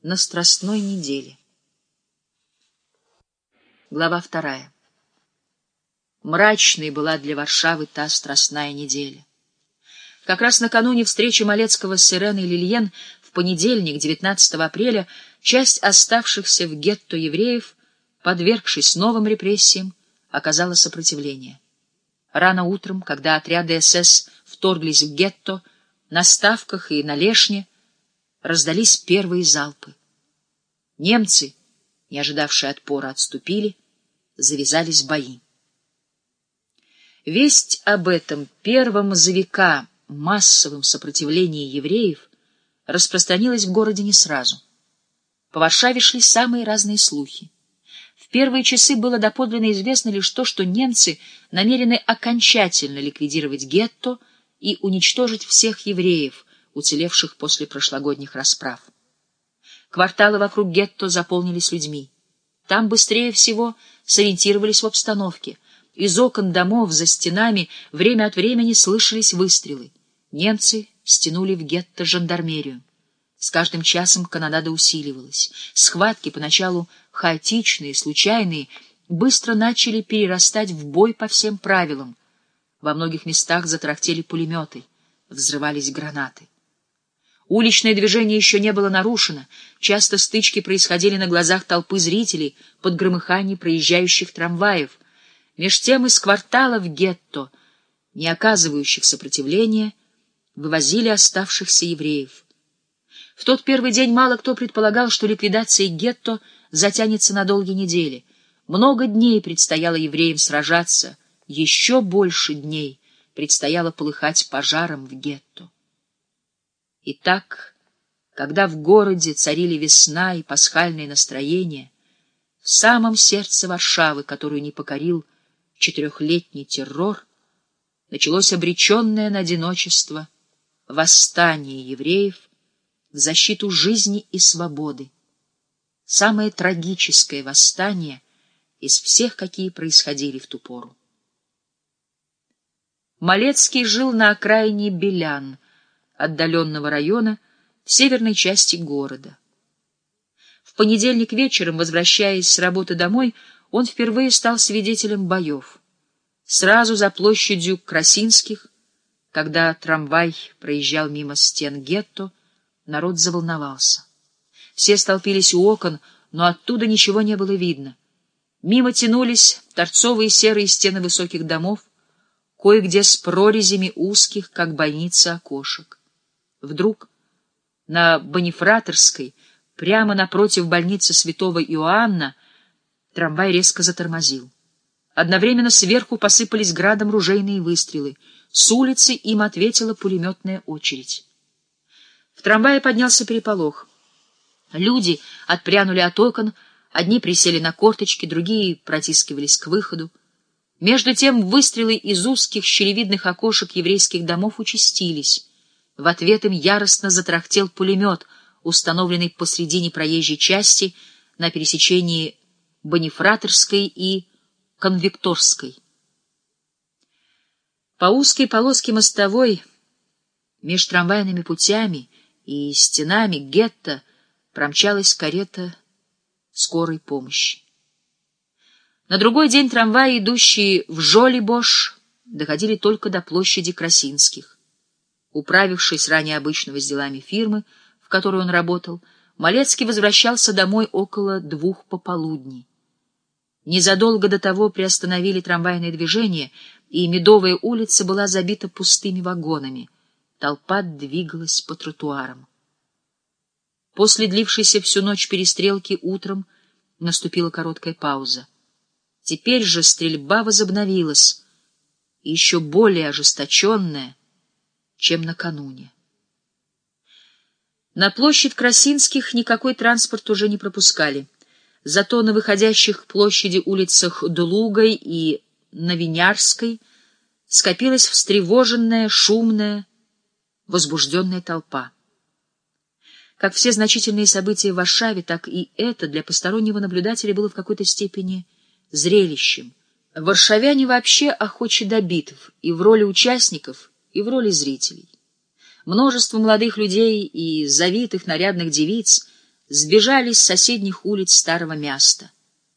на Страстной неделе. Глава 2. Мрачной была для Варшавы та Страстная неделя. Как раз накануне встречи Малецкого с Иреной Лильен в понедельник, 19 апреля, часть оставшихся в гетто евреев, подвергшись новым репрессиям, оказала сопротивление. Рано утром, когда отряды СС вторглись в гетто, на Ставках и на Лешне раздались первые залпы. Немцы, не ожидавшие отпора, отступили, завязались бои. Весть об этом первом за века массовом сопротивлении евреев распространилась в городе не сразу. По Варшаве шли самые разные слухи. В первые часы было доподлинно известно лишь то, что немцы намерены окончательно ликвидировать гетто и уничтожить всех евреев, уцелевших после прошлогодних расправ. Кварталы вокруг гетто заполнились людьми. Там быстрее всего сориентировались в обстановке. Из окон домов за стенами время от времени слышались выстрелы. Немцы стянули в гетто жандармерию. С каждым часом канонада усиливалась. Схватки, поначалу хаотичные, случайные, быстро начали перерастать в бой по всем правилам. Во многих местах затарахтели пулеметы, взрывались гранаты. Уличное движение еще не было нарушено, часто стычки происходили на глазах толпы зрителей под громыхание проезжающих трамваев. Меж тем из кварталов гетто, не оказывающих сопротивления, вывозили оставшихся евреев. В тот первый день мало кто предполагал, что ликвидация гетто затянется на долгие недели. Много дней предстояло евреям сражаться, еще больше дней предстояло полыхать пожаром в гетто. Итак, когда в городе царили весна и пасхальное настроение, в самом сердце Варшавы, которую не покорил четырехлетний террор, началось обреченное на одиночество восстание евреев в защиту жизни и свободы. Самое трагическое восстание из всех, какие происходили в ту пору. Малецкий жил на окраине Белян, отдаленного района в северной части города. В понедельник вечером, возвращаясь с работы домой, он впервые стал свидетелем боев. Сразу за площадью Красинских, когда трамвай проезжал мимо стен гетто, народ заволновался. Все столпились у окон, но оттуда ничего не было видно. Мимо тянулись торцовые серые стены высоких домов, кое-где с прорезями узких, как бойница, окошек. Вдруг на Бонифраторской, прямо напротив больницы святого Иоанна, трамвай резко затормозил. Одновременно сверху посыпались градом ружейные выстрелы. С улицы им ответила пулеметная очередь. В трамвае поднялся переполох. Люди отпрянули от окон, одни присели на корточки, другие протискивались к выходу. Между тем выстрелы из узких щелевидных окошек еврейских домов участились. В ответ им яростно затрахтел пулемет, установленный посредине проезжей части на пересечении Бонифраторской и Конвикторской. По узкой полоске мостовой меж трамвайными путями и стенами гетто промчалась карета скорой помощи. На другой день трамваи, идущие в Жолибош, доходили только до площади Красинских. Управившись ранее обычного с делами фирмы, в которой он работал, Малецкий возвращался домой около 2 пополудни. Незадолго до того приостановили трамвайное движение, и Медовая улица была забита пустыми вагонами. Толпа двигалась по тротуарам. После длившейся всю ночь перестрелки утром наступила короткая пауза. Теперь же стрельба возобновилась, и еще более ожесточенная, чем накануне. На площадь Красинских никакой транспорт уже не пропускали. Зато на выходящих к площади улицах Длугой и Новинярской скопилась встревоженная, шумная, возбужденная толпа. Как все значительные события в Варшаве, так и это для постороннего наблюдателя было в какой-то степени зрелищем. Варшавяне вообще охочи до битв и в роли участников, и в роли зрителей. Множество молодых людей и завитых нарядных девиц сбежались с соседних улиц Старого Мяста.